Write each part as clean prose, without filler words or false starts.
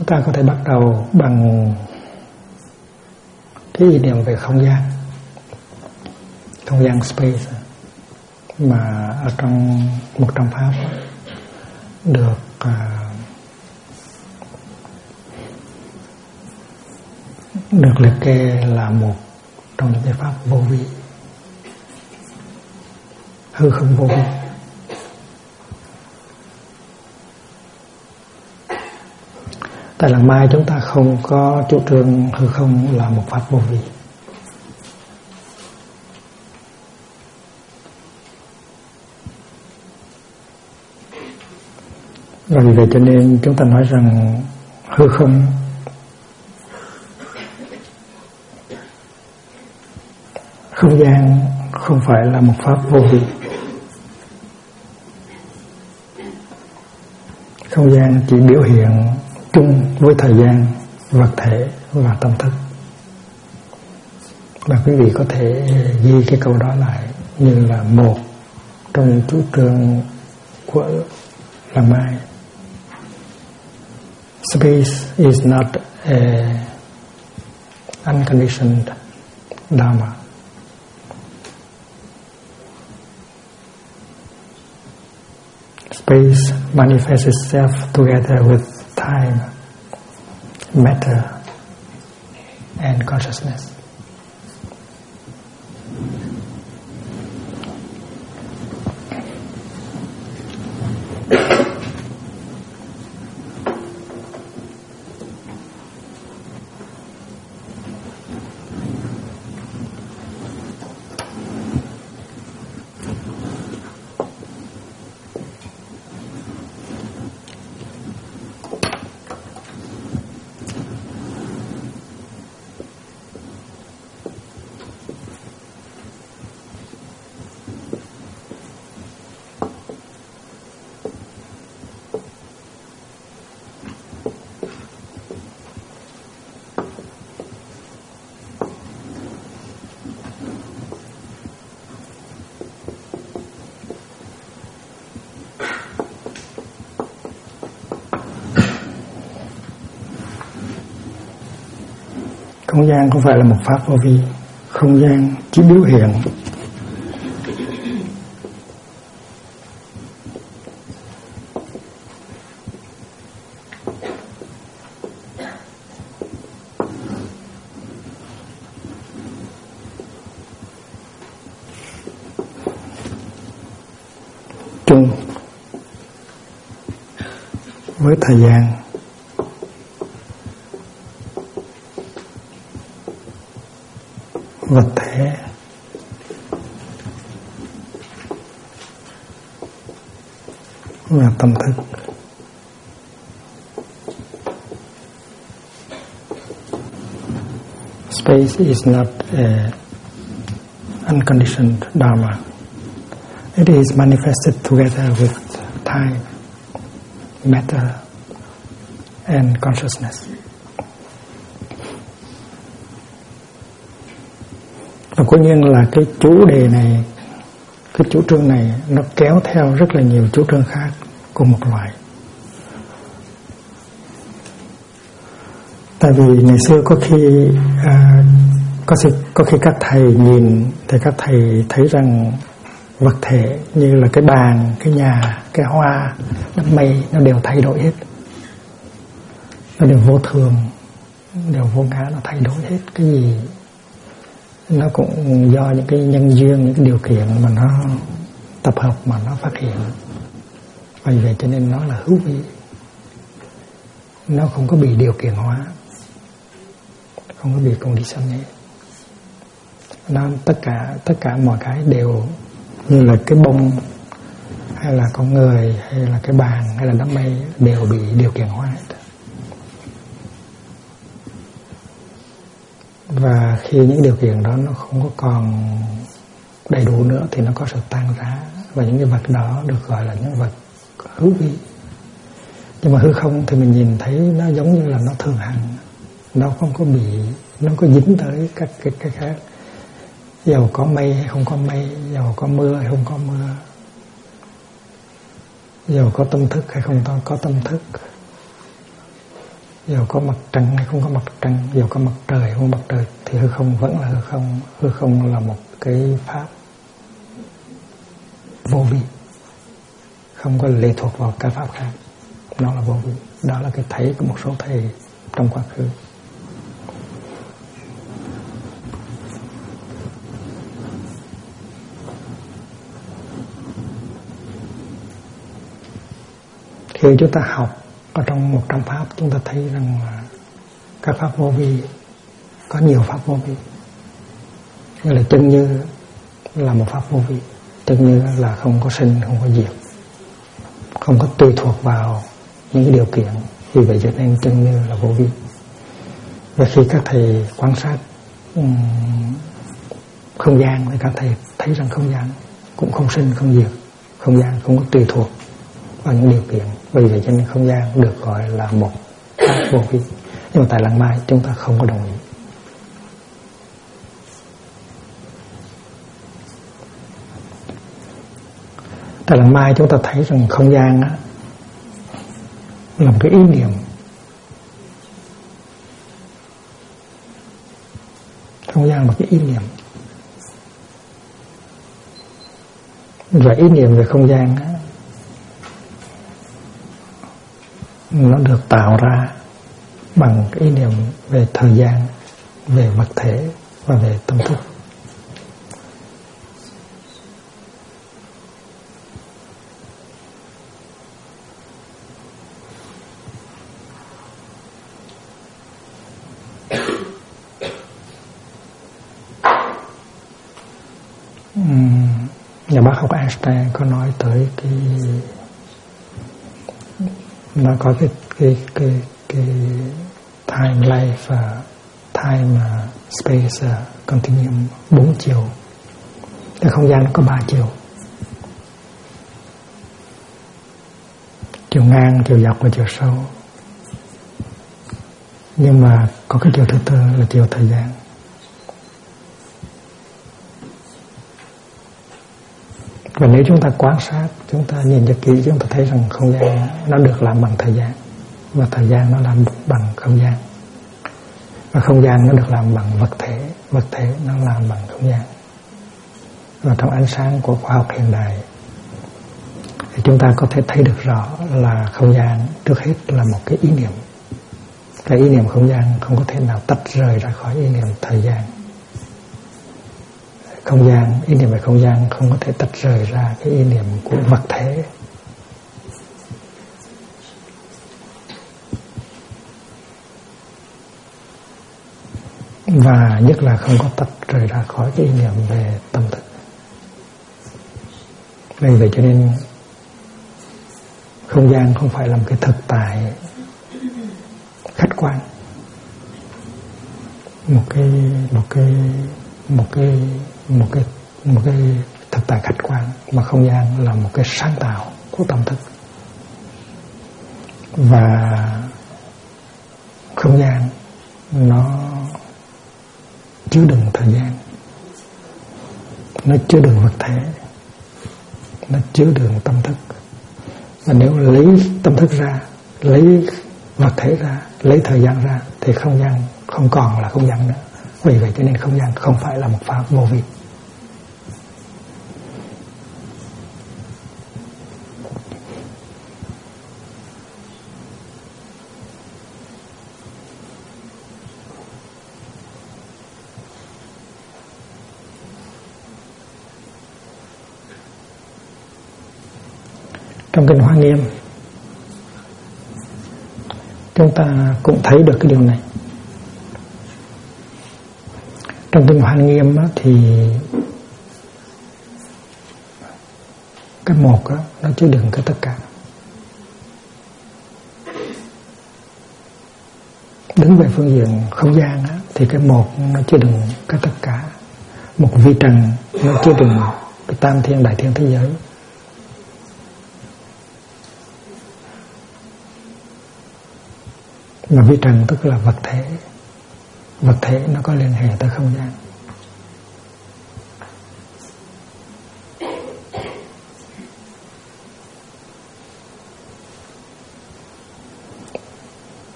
Chúng ta có thể bắt đầu bằng cái ý niệm về không gian space, mà ở trong một trong pháp được liệt kê là một trong những cái pháp vô vi, hư không vô vi. Tại Làng Mai chúng ta không có chủ trương hư không là một pháp vô vi. Và vì vậy cho nên chúng ta nói rằng hư không không gian không phải là một pháp vô vi. Không gian chỉ biểu hiện chung với thời gian, vật thể và tâm thức. Và quý vị có thể ghi cái câu đó lại như là một trong những chủ trương của Làng Mai. Space is not a unconditioned Dharma. Space manifests itself together with time, matter, and consciousness. Không gian không phải là một pháp vô vi. Không gian chỉ biểu hiện chung với thời gian, vật thể và tâm thức. Space is not a unconditioned Dharma. It is manifested together with time, matter, and consciousness. Và cố nhiên là cái chủ đề này, cái chủ trương này nó kéo theo rất là nhiều chủ trương khác cùng một loại. Tại vì ngày xưa có khi các thầy nhìn thì các thầy thấy rằng vật thể như là cái bàn, cái nhà, cái hoa, đám mây nó đều thay đổi hết. Nó đều vô thường, đều vô ngã, nó thay đổi hết. Cái gì nó cũng do những cái nhân duyên, những cái điều kiện mà nó tập hợp mà nó phát hiện. Vì vậy cho nên nó là hữu vi. Nó không có bị điều kiện hóa, không có bị conditioned. Nó tất cả mọi cái đều như là cái bông, hay là con người, hay là cái bàn, hay là đám mây đều bị điều kiện hóa hết. Và khi những điều kiện đó nó không có còn đầy đủ nữa thì nó có sự tan rã, và những cái vật đó được gọi là những vật hữu vi. Nhưng mà hư không thì mình nhìn thấy nó giống như là nó thường hằng, nó không có bị, nó có dính tới các cái khác. Dầu có mây hay không có mây, dầu có mưa hay không có mưa, dầu có tâm thức hay không có tâm thức, Dù có mặt trăng hay không có mặt trăng, dù có mặt trời hay không có mặt trời, thì hư không vẫn là hư không. Hư không là một cái pháp vô vi, không có lệ thuộc vào cái pháp khác, nó là vô vi. Đó là cái thấy của một số thầy trong quá khứ. Khi chúng ta học ở trong 100 pháp, chúng ta thấy rằng là các pháp vô vi, có nhiều pháp vô vi. Như là chân như là một pháp vô vi. Chân như là không có sinh, không có diệt, không có tùy thuộc vào những cái điều kiện. Vì vậy cho nên chân như là vô vi. Và khi các thầy quan sát không gian thì các thầy thấy rằng không gian cũng không sinh, không diệt. Không gian không có tùy thuộc vào những điều kiện. Vì vậy cho nên không gian được gọi là một pháp vô vi. Nhưng mà tại Lăng Mai chúng ta không có đồng ý. Tại Lăng Mai chúng ta thấy rằng không gian á, là một cái ý niệm. Không gian là một cái ý niệm. Và ý niệm về không gian á, nó được tạo ra bằng cái ý niệm về thời gian, về vật thể và về tâm thức. Nhà bác học Einstein có nói tới cái, nó có cái time life và time space continuum 4 chiều. Cái không gian nó có 3 chiều. Chiều ngang, chiều dọc và chiều sâu. Nhưng mà có cái chiều thứ tư là chiều thời gian. Và nếu chúng ta quan sát, chúng ta nhìn cho kỹ, chúng ta thấy rằng không gian nó được làm bằng thời gian, và thời gian nó làm bằng không gian, và không gian nó được làm bằng vật thể nó làm bằng không gian. Và trong ánh sáng của khoa học hiện đại thì chúng ta có thể thấy được rõ là không gian trước hết là một cái ý niệm. Cái ý niệm không gian không có thể nào tách rời ra khỏi ý niệm thời gian. Không gian, ý niệm về không gian không có thể tách rời ra cái ý niệm của vật thể. Và nhất là không có tách rời ra khỏi cái ý niệm về tâm thức. Vì vậy cho nên không gian không phải là một cái thực tại khách quan, một cái thực tại khách quan, mà không gian là một cái sáng tạo của tâm thức. Và không gian nó chứa đựng thời gian, nó chứa đựng vật thể, nó chứa đựng tâm thức. Và nếu lấy tâm thức ra, lấy vật thể ra, lấy thời gian ra, thì không gian không còn là không gian nữa. Vì vậy cho nên không gian không phải là một pháp vô vi. Trong kinh Hoa Nghiêm chúng ta cũng thấy được cái điều này. Trong kinh Hoa Nghiêm thì cái một nó chứa đựng cái tất cả. Đứng về phương diện không gian thì cái một nó chứa đựng cái tất cả. Một vi trần nó chứa đựng cái tam thiên đại thiên thế giới. Mà vi trần tức là vật thể. Vật thể nó có liên hệ tới không gian.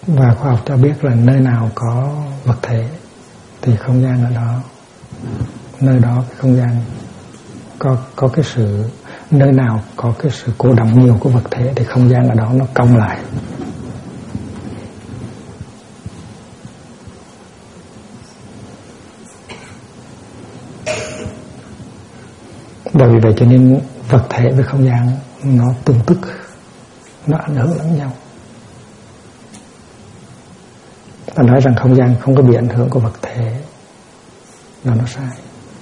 Và khoa học cho biết là nơi nào có vật thể thì không gian ở đó, nơi đó cái không gian có cái sự, nơi nào có cái sự cô động nhiều của vật thể thì không gian ở đó nó cong lại. Bởi vì vậy cho nên vật thể với không gian nó tương tức, nó ảnh hưởng lẫn nhau. Ta nói rằng không gian không có bị ảnh hưởng của vật thể là nó sai.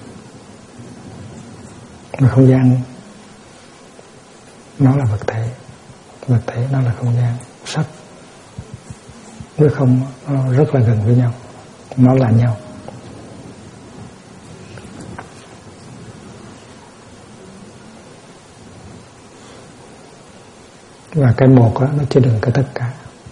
Mà không gian nó là vật thể nó là không gian. Sắc với không nó rất là gần với nhau, nó là nhau. Và cái một đó, nó chứa đựng cái tất cả.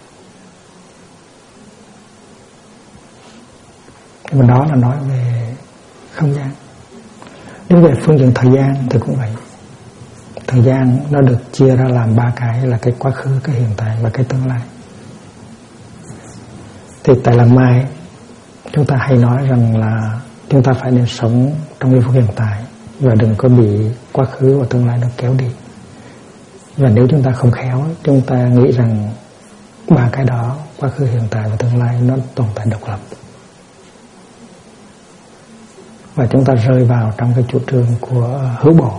Và đó là nói về không gian. Nếu về phương diện thời gian thì cũng vậy. Thời gian nó được chia ra làm ba cái, là cái quá khứ, cái hiện tại và cái tương lai. Thì tại Làng Mai chúng ta hay nói rằng là chúng ta phải nên sống trong giây phút hiện tại và đừng có bị quá khứ và tương lai nó kéo đi. Và nếu chúng ta không khéo, chúng ta nghĩ rằng ba cái đó, quá khứ, hiện tại và tương lai, nó tồn tại độc lập. Và chúng ta rơi vào trong cái chủ trương của hữu bổ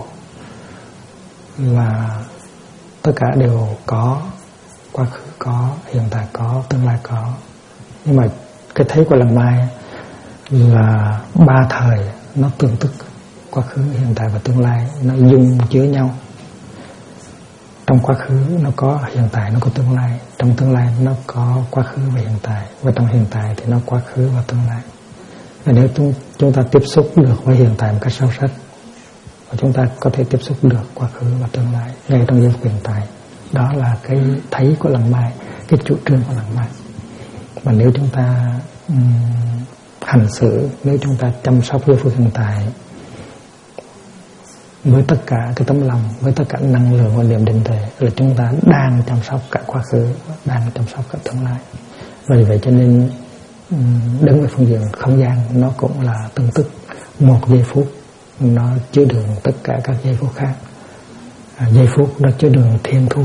là tất cả đều có, quá khứ có, hiện tại có, tương lai có. Nhưng mà cái thấy của Làng Mai là ba thời nó tương tức, quá khứ, hiện tại và tương lai nó dung chứa nhau. Trong quá khứ nó có hiện tại, nó có tương lai. Trong tương lai nó có quá khứ và hiện tại. Và trong hiện tại thì nó quá khứ và tương lai. Và nếu chúng ta tiếp xúc được với hiện tại một cách sâu sắc, và chúng ta có thể tiếp xúc được quá khứ và tương lai ngay trong giây phút hiện tại, đó là cái thấy của Làng Mai, cái chủ trương của Làng Mai. Và nếu chúng ta hành xử, nếu chúng ta chăm sóc giây phút hiện tại với tất cả cái tấm lòng, với tất cả năng lượng và niềm định tuệ, là chúng ta đang chăm sóc cả quá khứ, đang chăm sóc cả tương lai. Vì vậy cho nên đứng về phương diện không gian, nó cũng là tương tức. Một giây phút nó chứa đựng tất cả các giây phút khác. Giây phút nó chứa đựng thiên thu.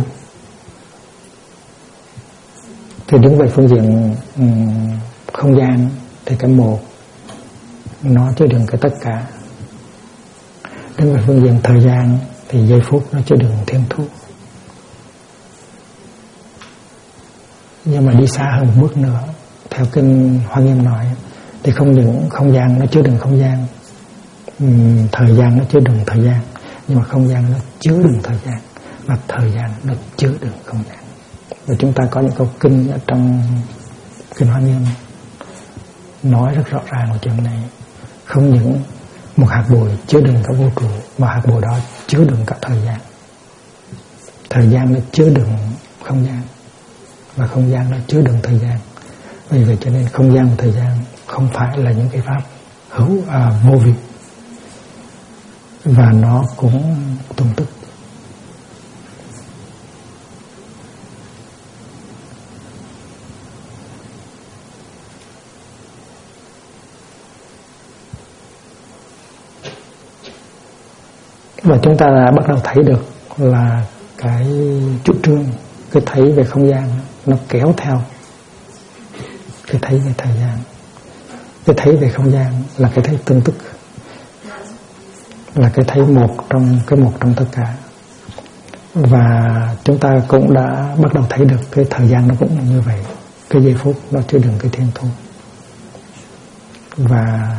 Thì đứng về phương diện không gian thì cái một nó chứa đựng cái tất cả. Đứng về phương diện thời gian thì giây phút nó chứa đựng thiên thu. Nhưng mà đi xa hơn một bước nữa, theo kinh Hoa Nghiêm nói, thì không những không gian nó chứa đựng không gian, thời gian nó chứa đựng thời gian, nhưng mà không gian nó chứa đựng thời gian, và thời gian nó chứa đựng không gian. Và chúng ta có những câu kinh ở trong kinh Hoa Nghiêm nói rất rõ ràng về chuyện này. Không những một hạt bụi chứa đựng cả vũ trụ, mà hạt bụi đó chứa đựng cả thời gian. Thời gian nó chứa đựng không gian, và không gian nó chứa đựng thời gian. Vì vậy cho nên không gian và thời gian không phải là những cái pháp vô vi, và nó cũng tương tức. Và chúng ta đã bắt đầu thấy được là cái chủ trương, cái thấy về không gian nó kéo theo cái thấy về thời gian. Cái thấy về không gian là cái thấy tương tức, là cái thấy một trong tất cả. Và chúng ta cũng đã bắt đầu thấy được cái thời gian nó cũng như vậy. Cái giây phút nó chứa đựng cái thiên thu, và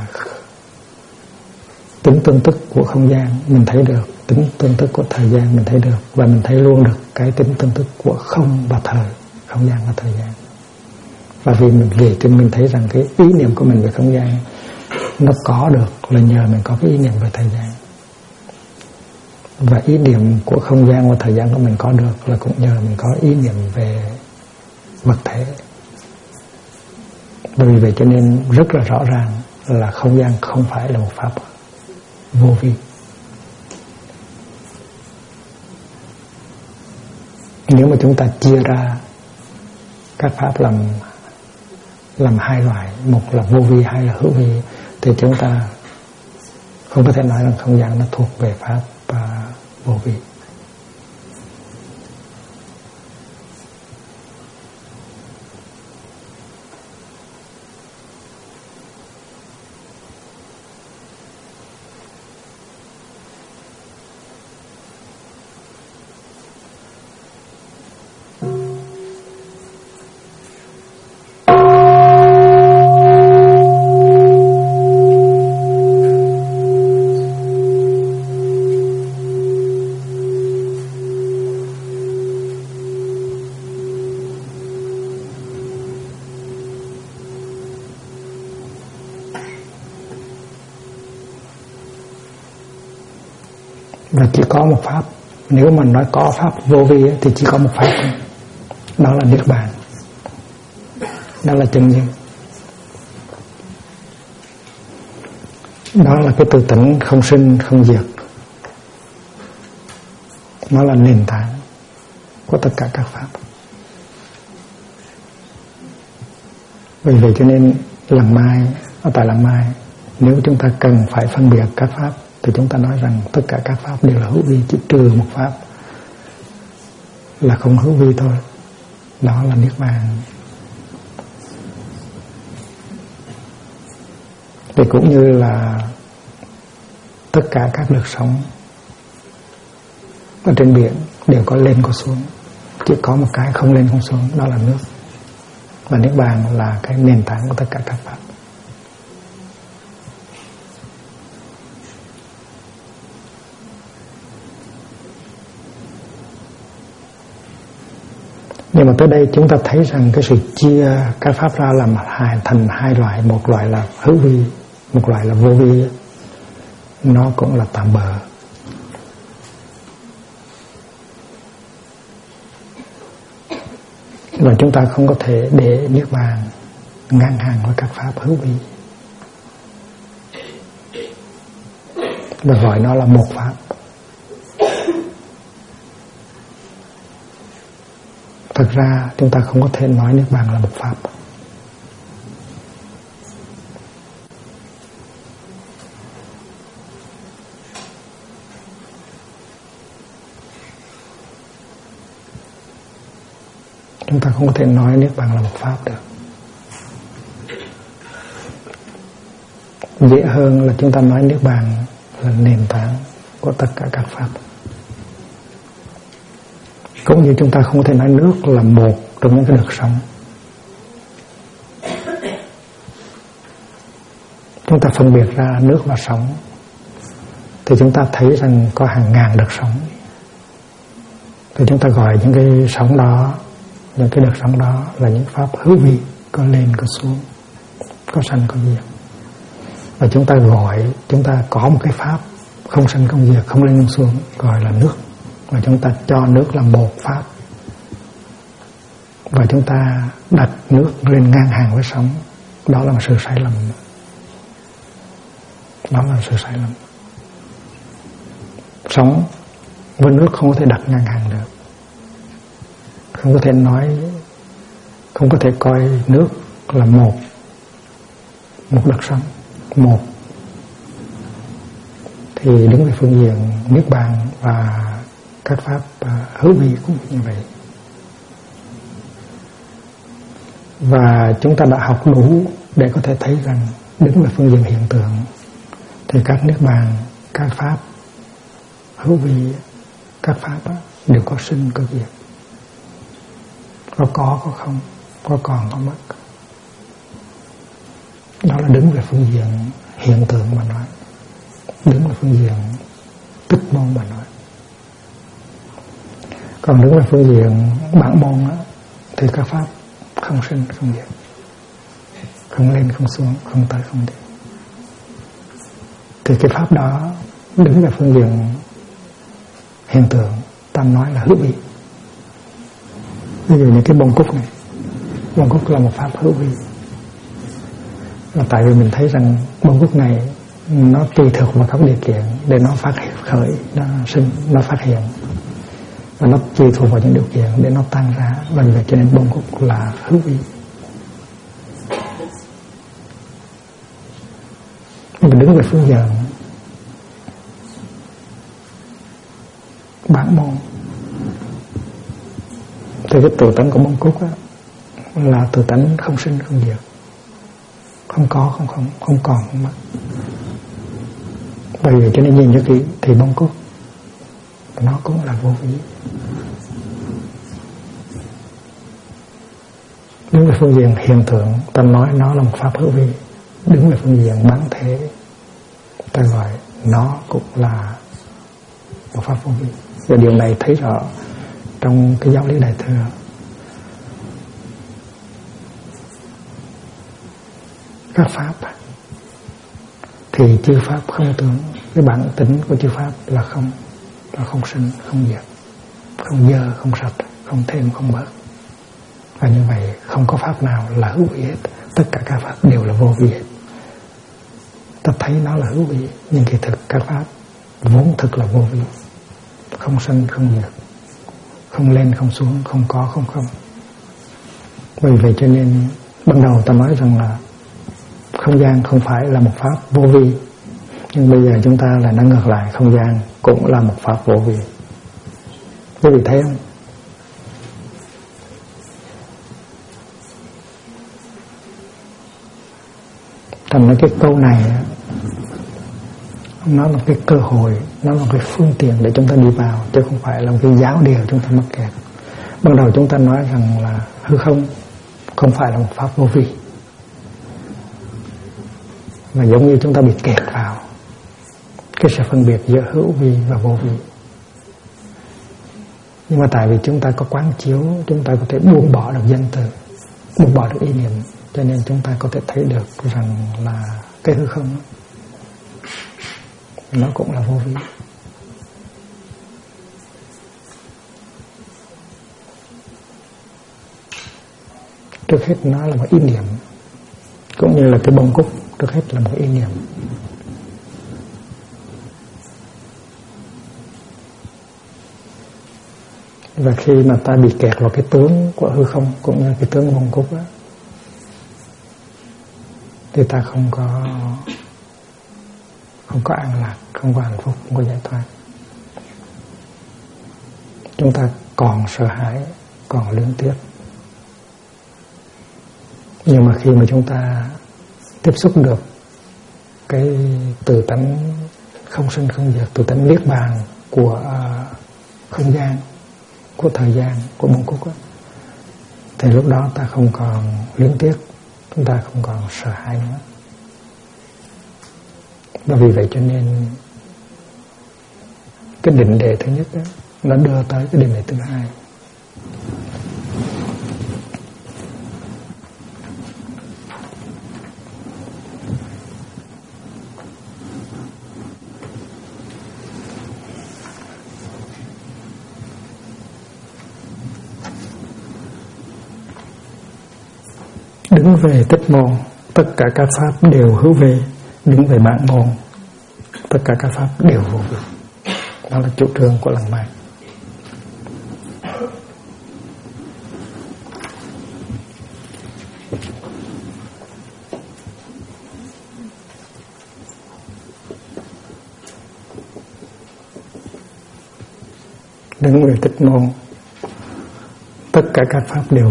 tính tương tức của không gian mình thấy được, tính tương tức của thời gian mình thấy được, và mình thấy luôn được cái tính tương tức của không và thời, không gian và thời gian. Và vì mình thấy rằng cái ý niệm của mình về không gian nó có được là nhờ mình có cái ý niệm về thời gian, và ý niệm của không gian và thời gian của mình có được là cũng nhờ mình có ý niệm về vật thể. Bởi vì vậy cho nên rất là rõ ràng là không gian không phải là một pháp vô vi. Nếu mà chúng ta chia ra các pháp làm hai loại, một là vô vi, hai là hữu vi, thì chúng ta không có thể nói rằng không gian nó thuộc về pháp vô vi. Và chỉ có một pháp, nếu mà nói có pháp vô vi thì chỉ có một pháp, đó là Niết Bàn, đó là chân nhân, đó là cái tự tỉnh không sinh không diệt, nó là nền tảng của tất cả các pháp. Vì vậy cho nên lần mai, ở tại lần mai, nếu chúng ta cần phải phân biệt các pháp thì chúng ta nói rằng tất cả các pháp đều là hữu vi, chỉ trừ một pháp là không hữu vi thôi, đó là Niết Bàn. Thì cũng như là tất cả các đợt sóng ở trên biển đều có lên có xuống, chỉ có một cái không lên không xuống, đó là nước. Và Niết Bàn là cái nền tảng của tất cả các pháp. Nhưng mà tới đây chúng ta thấy rằng cái sự chia các pháp ra làm thành hai loại, một loại là hữu vi, một loại là vô vi, nó cũng là tạm bợ. Và chúng ta không có thể để Niết Bàn ngang hàng với các pháp hữu vi và gọi nó là một pháp. Thật ra chúng ta không có thể nói Niết Bàn là một pháp. Chúng ta không có thể nói Niết Bàn là một pháp được. Dễ hơn là chúng ta nói Niết Bàn là nền tảng của tất cả các pháp. Cũng như chúng ta không có thể nói nước là một trong những cái đợt sóng. Chúng ta phân biệt ra nước và sóng thì chúng ta thấy rằng có hàng ngàn đợt sóng. Thì chúng ta gọi những cái sóng đó, những cái đợt sóng đó là những pháp hữu vi, có lên có xuống, có sanh có diệt. Và chúng ta gọi, chúng ta có một cái pháp không sanh không diệt, không lên không xuống, gọi là nước. Và chúng ta cho nước là một pháp. Và chúng ta đặt nước lên ngang hàng với sóng. Đó là một sự sai lầm. Đó là sự sai lầm. Sóng với nước không có thể đặt ngang hàng được. Không có thể nói, không có thể coi nước là một đợt sóng, một. Thì đứng về phương diện Niết Bàn và các pháp hữu vi cũng như vậy. Và chúng ta đã học đủ để có thể thấy rằng đứng về phương diện hiện tượng thì các Niết Bàn, các pháp hữu vi, các pháp đều có sinh có diệt, có không, có còn có mất. Đó là đứng về phương diện hiện tượng mà nói, đứng về phương diện tích môn mà nói. Còn đứng về phương diện bản môn thì các pháp không sinh không diệt, không lên không xuống, không tới không đi. Thì cái pháp đó đứng về phương diện hiện tượng ta nói là hữu vi. Ví dụ như cái bông cúc này, bông cúc là một pháp hữu vi. Là tại vì mình thấy rằng bông cúc này nó tùy thuộc vào các điều kiện để nó phát khởi, nó sinh, nó phát hiện. và nó tùy thuộc vào những điều kiện để nó tan ra. Và vì vậy cho nên bông cúc là hữu vi. Mình đứng về phương diện bản môn thì cái tự tánh của bông cúc á, là tự tánh không sinh không diệt, không có không còn không mất. Bởi vì cho nên nhìn cho kỹ thì bông cúc nó cũng là vô vi. Đứng về phương diện hiện tượng ta nói nó là một pháp hữu vi. Đứng về phương diện bản thể ta gọi nó cũng là một pháp vô vi. Và điều này thấy rõ trong cái giáo lý Đại Thừa. Các pháp thì chư pháp không tướng. Cái bản tính của chư pháp là không sinh, không diệt, không dơ, không sạch, không thêm, không bớt. Và như vậy không có pháp nào là hữu vi hết. Tất cả các pháp đều là vô vi hết. Ta thấy nó là hữu vi, nhưng kỳ thực các pháp vốn thực là vô vi. Không sinh, không diệt, không lên, không xuống, không có, không không. Bởi vậy cho nên ban đầu ta nói rằng là không gian không phải là một pháp vô vi. Nhưng bây giờ chúng ta lại nói ngược lại, không gian cũng là một pháp vô vi. Quý vị thấy không? Thành ra cái câu này nó là cái cơ hội, nó là cái phương tiện để chúng ta đi vào, chứ không phải là một cái giáo điều chúng ta mắc kẹt. Ban đầu chúng ta nói rằng là hư không phải là một pháp vô vi, mà giống như chúng ta bị kẹt vào cái sự phân biệt giữa hữu vi và vô vi. Nhưng mà tại vì chúng ta có quán chiếu, chúng ta có thể buông bỏ được danh từ, buông bỏ được ý niệm, cho nên chúng ta có thể thấy được rằng là cái hư không nó cũng là vô vi. Trước hết nó là một ý niệm, cũng như là cái bông cúc trước hết là một ý niệm. Và khi mà ta bị kẹt vào cái tướng của hư không cũng như cái tướng bông cúc đó, thì ta không có an lạc, không có hạnh phúc, không có giải thoát. Chúng ta còn sợ hãi, còn luyến tiếc. Nhưng mà khi mà chúng ta tiếp xúc được cái tự tánh không sinh không diệt, tự tánh niết bàn của không gian, của thời gian, của bông cúc đó, thì lúc đó ta không còn luyến tiếc, chúng ta không còn sợ hãi nữa. Và vì vậy cho nên cái định đề thứ nhất đó, nó đưa tới cái định đề thứ hai. Đứng về tích môn, tất cả các pháp đều hữu vi. Đứng về bản môn, tất cả các pháp đều vô vi. Đó là chủ trương của Lăng Mạn. Đứng về tích môn, tất cả các pháp đều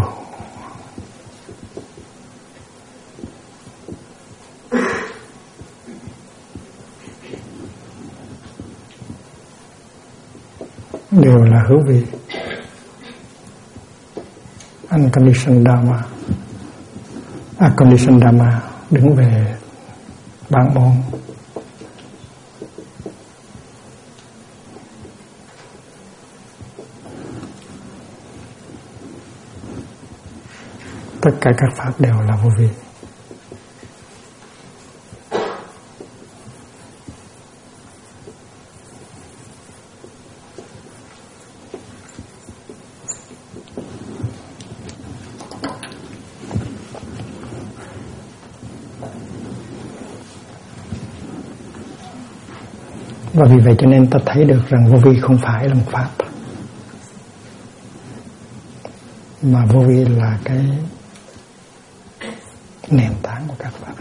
là hữu vi. Unconditioned Dharma, unconditioned Dharma đứng về bản môn. Tất cả các pháp đều là vô vi. Và vì vậy cho nên ta thấy được rằng vô vi không phải là một pháp. mà vô vi là cái nền tảng của các pháp.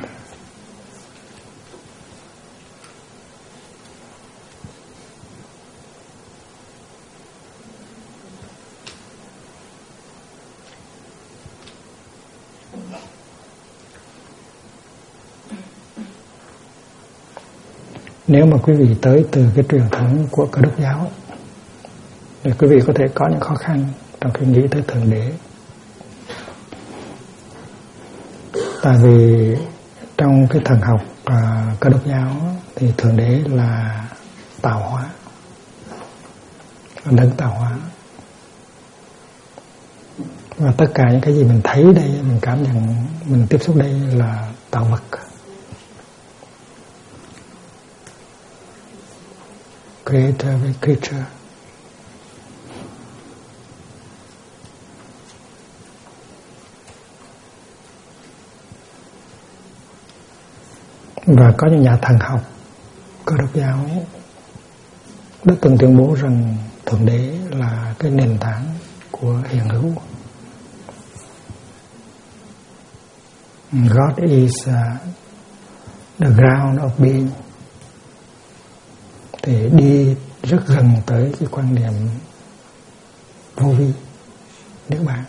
Nếu mà quý vị tới từ cái truyền thống của Cơ Đốc giáo thì quý vị có thể có những khó khăn trong khi nghĩ tới Thượng Đế. Tại vì trong cái thần học Cơ Đốc giáo thì Thượng Đế là tạo hóa, là đấng tạo hóa. Và tất cả những cái gì mình thấy đây, mình cảm nhận, mình tiếp xúc đây là tạo vật. Creator với creature. Và có những nhà thần học Cơ Đốc giáo đã từng tuyên bố rằng Thượng Đế là cái nền tảng của hiện hữu. God is the ground of being. Thì đi rất gần tới cái quan niệm vô vi, Niết Bàn.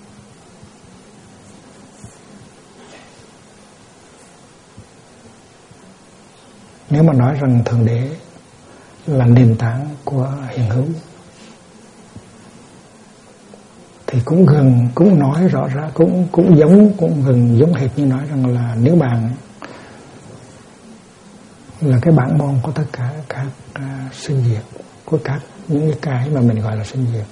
Nếu mà nói rằng Thượng Đế là nền tảng của hiện hữu thì cũng gần, cũng nói rõ ra, cũng gần giống hệt như nói rằng là Niết Bàn là cái bản môn của tất cả các sinh diệt, của các những cái mà mình gọi là sinh diệt.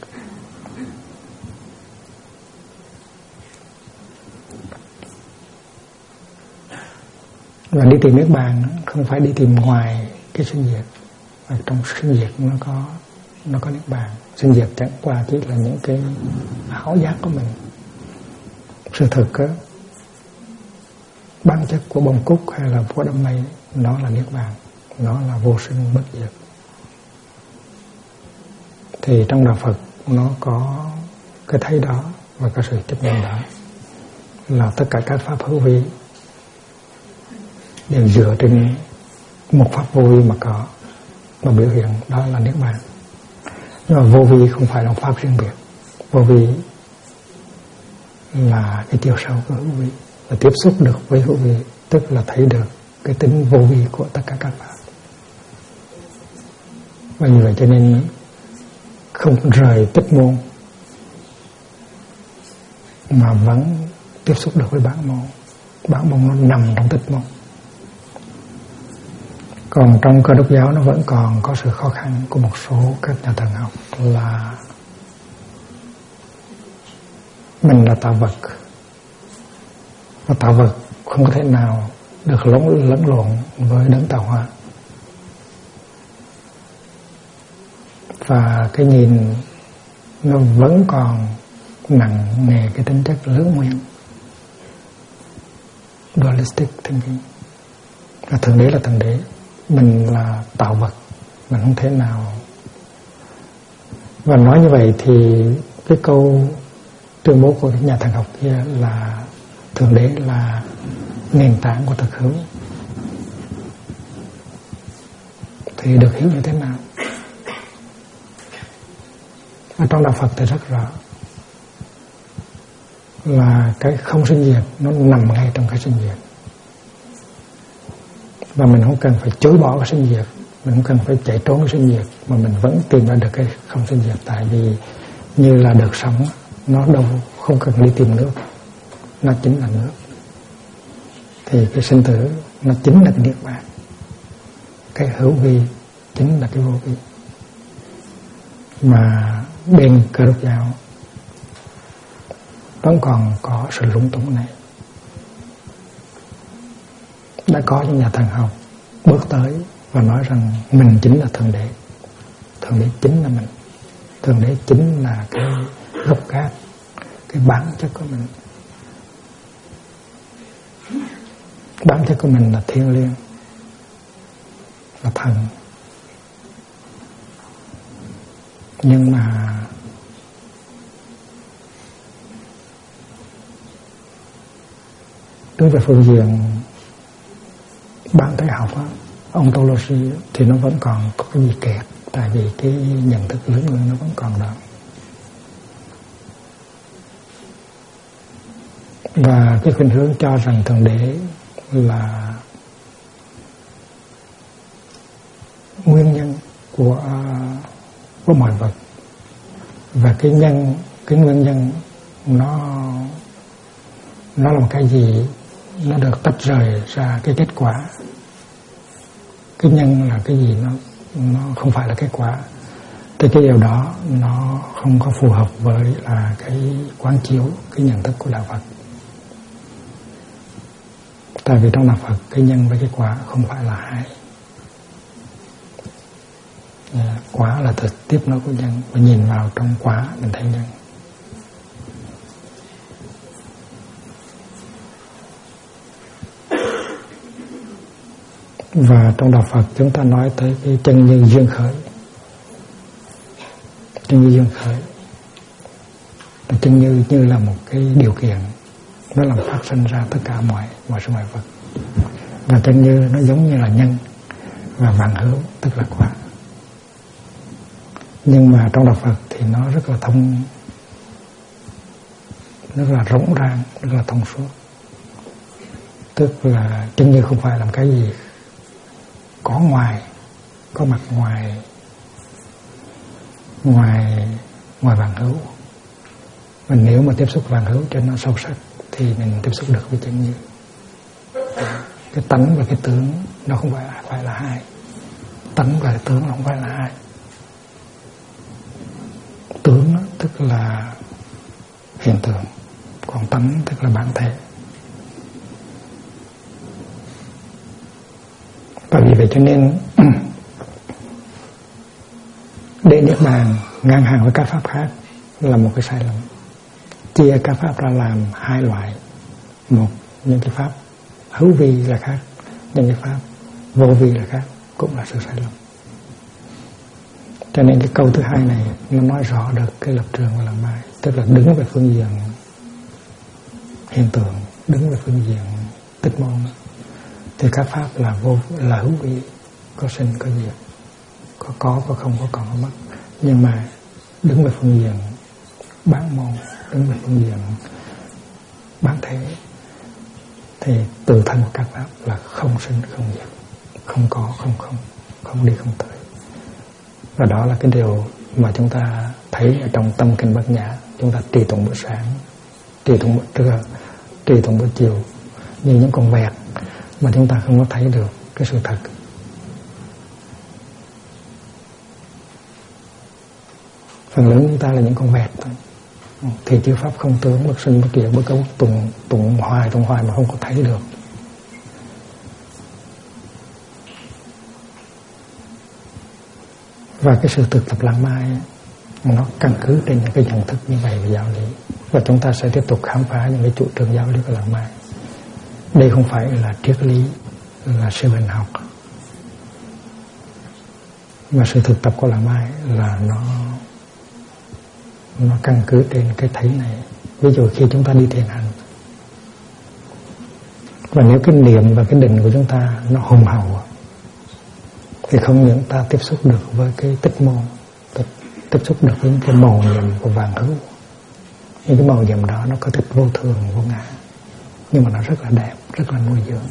Và đi tìm Niết Bàn không phải đi tìm ngoài cái sinh diệt, và trong sinh diệt nó có Niết Bàn. Sinh diệt chẳng qua chỉ là những cái ảo giác của mình. Sự thực á, bản chất của bông cúc hay là của đám mây, nó là Niết Bàn, nó là vô sinh bất diệt. Thì trong đạo Phật nó có cái thấy đó và cái sự chấp nhận đó, là tất cả các pháp hữu vi đều dựa trên một pháp vô vi mà có, mà biểu hiện đó là Niết Bàn. Nhưng mà vô vi không phải là pháp riêng biệt. Vô vi là cái chiều sâu của hữu vi, và tiếp xúc được với hữu vi, tức là thấy được cái tính vô vi của tất cả các pháp. Và như vậy cho nên không rời tích môn mà vẫn tiếp xúc được với bản môn. Bản môn nó nằm trong tích môn. Còn trong Cơ Đốc giáo nó vẫn còn có sự khó khăn của một số các nhà thần học là mình là tạo vật, và tạo vật không có thể nào được lẫn lộn với đấng tạo hóa. Và cái nhìn nó vẫn còn nặng nề cái tính chất lưỡng nguyên, dualistic thinking. Là Thượng Đế là Thượng Đế, mình là tạo vật, mình không thể nào. Và nói như vậy thì cái câu tuyên bố của các nhà thần học kia là Thượng Đế là nền tảng của thực hữu thì được hiểu như thế nào? Ở trong đạo Phật thì rất rõ là cái không sinh diệt nó nằm ngay trong cái sinh diệt. Và mình không cần phải chối bỏ cái sinh diệt, mình không cần phải chạy trốn cái sinh diệt, mà mình vẫn tìm ra được cái không sinh diệt. Tại vì như là đợt sống, nó đâu không cần đi tìm nước, nó chính là nước. Thì cái sinh tử nó chính là cái Niết Bàn, cái hữu vi chính là cái vô vi. Mà bên Cơ Đốc giáo vẫn còn có sự lúng túng này. Đã có những nhà thần học bước tới và nói rằng mình chính là Thượng Đế, Thượng Đế chính là mình, Thượng Đế chính là cái gốc gác, cái bản chất của mình. Bản chất của mình là thiêng liêng, là thần. Nhưng mà Đứng về phương diện bản thể học á, ontology thì nó vẫn còn có cái gì kẹt, tại vì cái nhận thức lớn hơn nó vẫn còn đó. Và cái khuynh hướng cho rằng Thượng Đế là nguyên nhân của mọi vật, và cái nguyên nhân nó là một cái gì nó được tách rời ra cái kết quả. Cái nhân là cái gì nó không phải là kết quả, thì cái điều đó nó không có phù hợp với là cái quán chiếu, cái nhận thức của đạo Phật. Tại vì trong đạo Phật cái nhân với cái quả không phải là hai. Quả là thực tiếp nối của nhân, và nhìn vào trong quả mình thấy nhân. Và trong đạo Phật chúng ta nói tới cái chân như duyên khởi. Chân như duyên khởi, chân như là một cái điều kiện, nó làm phát sinh ra tất cả mọi sự mọi vật. Và chân như nó giống như là nhân, và vạn hữu tức là quả. Nhưng mà trong đạo Phật thì nó rất là rất là rộng ràng, rất là thông suốt. Tức là chân như không phải làm cái gì có mặt ngoài vạn hữu. Mình nếu mà tiếp xúc vạn hữu cho nó sâu sắc thì mình tiếp xúc được với chân như. Cái tánh và cái tướng nó không phải là hai. Tánh và cái tướng nó không phải là hai. Tướng tức là hiện tượng, còn tánh tức là bản thể. Và vì vậy cho nên để niết bàn ngang hàng với các pháp khác là một cái sai lầm. Chia các pháp ra làm hai loại. Một, những cái pháp hữu vi là khác, những cái pháp vô vi là khác, cũng là sự sai lầm. Cho nên cái câu thứ hai này nó nói rõ được cái lập trường của Làng Mai. Tức là đứng về phương diện hiện tượng, đứng về phương diện tích môn, thì các pháp là hữu vi, có sinh có diệt, có không, có còn có mất. Nhưng mà đứng về phương diện bản môn, đứng về phương diện bản thể, thì tự thân của các pháp là không sinh không diệt, không có không đi không tới. Và đó là cái điều mà chúng ta thấy ở trong tâm kinh Bát Nhã. Chúng ta trì tụng bữa sáng, trì tụng bữa trưa, trì tụng bữa chiều như những con vẹt mà chúng ta không có thấy được cái sự thật. Phần lớn chúng ta là những con vẹt thôi. Thì chư pháp không tướng, bất sinh bất diệt, bất cấu, tụng hoài mà không có thấy được. Và cái sự thực tập Làng Mai nó căn cứ trên những cái nhận thức như vậy về giáo lý. Và chúng ta sẽ tiếp tục khám phá những cái chủ trương giáo lý của Làng Mai. Đây không phải là triết lý, là siêu hình học. Mà sự thực tập của Làng Mai là nó căn cứ trên cái thấy này. Ví dụ khi chúng ta đi thiền hành, và nếu cái niệm và cái định của chúng ta nó hùng hậu, thì không những ta tiếp xúc được với cái tích môn, tiếp xúc được với cái màu nhiệm của vạn hữu. Nhưng cái màu nhiệm đó nó có tích vô thường, vô ngã, nhưng mà nó rất là đẹp, rất là nuôi dưỡng.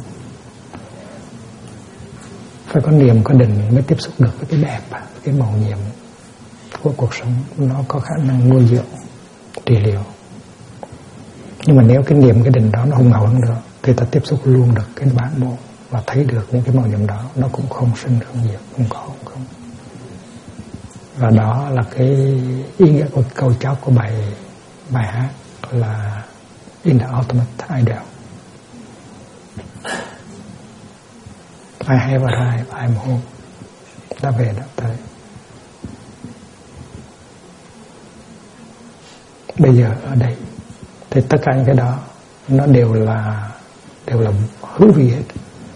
Phải có niệm, có định mới tiếp xúc được với cái đẹp, cái màu nhiệm của cuộc sống. Nó có khả năng nuôi dưỡng, trị liệu. Nhưng mà nếu cái niệm, cái định đó nó hùng hậu hơn nữa, thì ta tiếp xúc luôn được cái bản môn và thấy được những cái màu nhiệm đó, nó cũng không sinh không diệt, không. Và đó là cái ý nghĩa của câu chót của bài hát là In the Ultimate Ideal. I have arrived, I'm home. Đã về đã tới. Bây giờ ở đây. Thì tất cả những cái đó nó đều là hữu vi hết.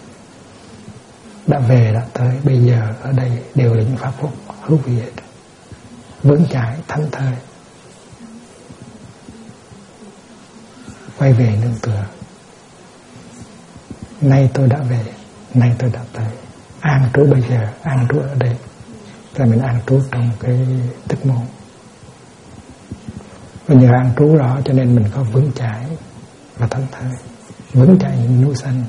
Đã về đã tới, bây giờ ở đây đều là những pháp phúc hữu vi hết, vững chãi, thảnh thơi, quay về nương tựa. nay tôi đã về, nay tôi đã tới, an trú bây giờ, an trú ở đây. Là mình an trú trong cái Tích Môn. Và nhờ an trú đó cho nên mình có vững chãi và thảnh thơi, vững chãi những núi xanh,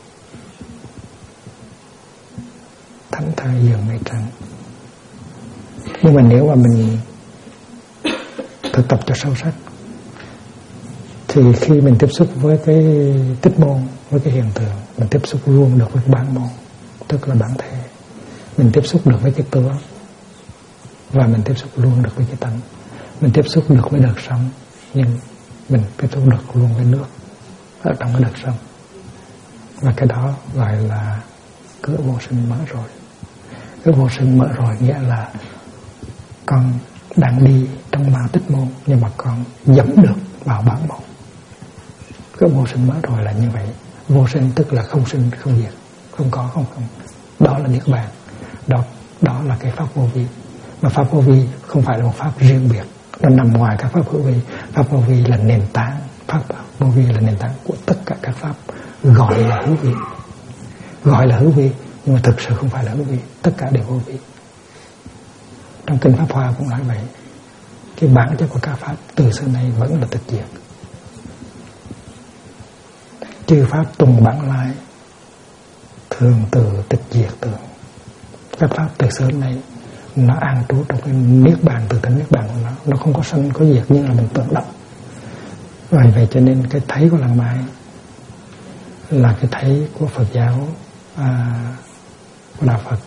thảnh thơi giường mây trắng. Nhưng mà nếu mà mình thực tập cho sâu sắc thì khi mình tiếp xúc với cái Tích Môn, với cái hiện tượng, mình tiếp xúc luôn được với bản môn, tức là bản thể. Mình tiếp xúc được với cái tướng và mình tiếp xúc luôn được với cái tánh. Mình tiếp xúc được với đợt sống, nhưng mình tiếp xúc được luôn với nước ở trong cái đợt sống. Và cái đó gọi là cửa vô sinh mở rồi. Cửa vô sinh mở rồi nghĩa là con đang đi trong màu Tích Môn, nhưng mà con dẫn được vào bản môn. Cửa vô sinh mở rồi là như vậy. Vô sinh tức là không sinh không diệt, không có không không. Đó là niết bàn. Đó là cái pháp vô vi. Mà pháp vô vi không phải là một pháp riêng biệt, nó nằm ngoài các pháp hữu vi. Pháp vô vi là nền tảng, pháp vô vi là nền tảng của tất cả các pháp gọi là hữu vi. Gọi là hữu vi nhưng mà thực sự không phải là hữu vi, tất cả đều vô vi. Trong kinh Pháp Hoa cũng nói vậy. Cái bản chất của các pháp từ xưa nay vẫn là tịch diệt. Chư pháp tùng bản lai, thường từ tịch diệt tường. Các pháp từ xưa nay nó an trú trong cái niết bàn, từ tánh niết bàn của nó không có sanh có diệt như là mình tưởng động. Vì vậy cho nên cái thấy của Lăng Mai là cái thấy của Phật giáo, của đạo Phật,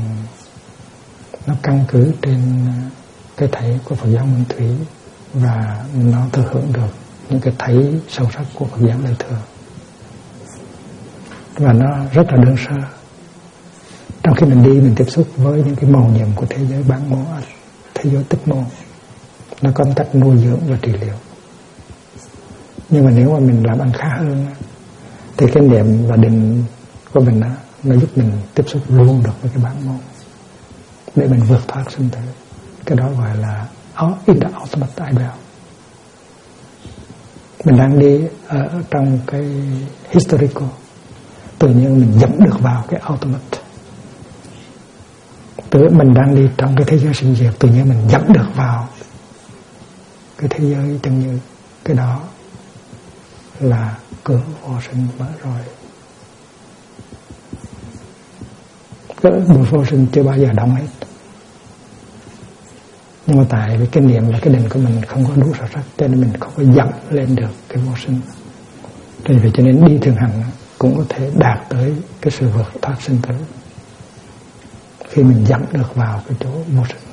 nó căn cứ trên cái thấy của Phật giáo Nguyên Thủy và nó thừa hưởng được những cái thấy sâu sắc của Phật giáo Đại Thừa. Và nó rất là đơn sơ. Trong khi mình đi, mình tiếp xúc với những cái mầu nhiệm của thế giới bản môn, thế giới Tích Môn, nó có cách nuôi dưỡng và trị liệu. Nhưng mà nếu mà mình làm ăn khá hơn thì cái niệm và định của mình đó, nó giúp mình tiếp xúc luôn được với cái bản môn để mình vượt thoát sinh tử. Cái đó gọi là in the ultimate ideal. Mình đang đi ở trong cái historical, tự nhiên mình dẫn được vào cái ultimate. Mình đang đi trong cái thế giới sinh diệt, tự nhiên mình dẫn được vào cái thế giới chân như. Cái đó là cửa vô sinh mở rồi. Cửa vô sinh chưa bao giờ đóng hết. Nhưng mà tại vì cái niệm và cái định của mình không có đủ sâu sắc, cho nên mình không có dẫn lên được cái vô sinh. Vì cho nên đi thường hành cũng có thể đạt tới cái sự vượt thoát sinh tử khi mình dẫn được vào cái chỗ vô sinh.